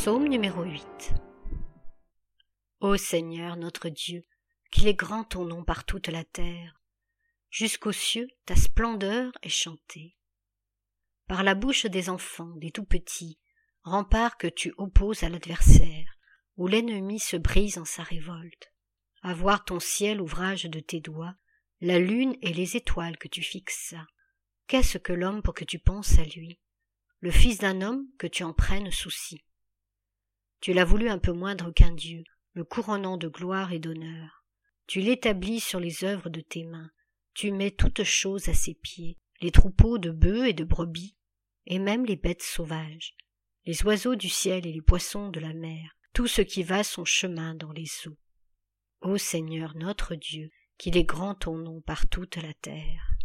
Psaume numéro 8. Ô Seigneur notre Dieu, qu'il est grand ton nom par toute la terre. Jusqu'aux cieux, ta splendeur est chantée. Par la bouche des enfants, des tout-petits, rempart que tu opposes à l'adversaire, où l'ennemi se brise en sa révolte. À voir ton ciel, ouvrage de tes doigts, la lune et les étoiles que tu fixas. Qu'est-ce que l'homme pour que tu penses à lui? Le fils d'un homme que tu en prennes souci. Tu l'as voulu un peu moindre qu'un Dieu, le couronnant de gloire et d'honneur. Tu l'établis sur les œuvres de tes mains. Tu mets toutes choses à ses pieds, les troupeaux de bœufs et de brebis, et même les bêtes sauvages, les oiseaux du ciel et les poissons de la mer, tout ce qui va son chemin dans les eaux. Ô Seigneur notre Dieu, qu'il est grand ton nom par toute la terre.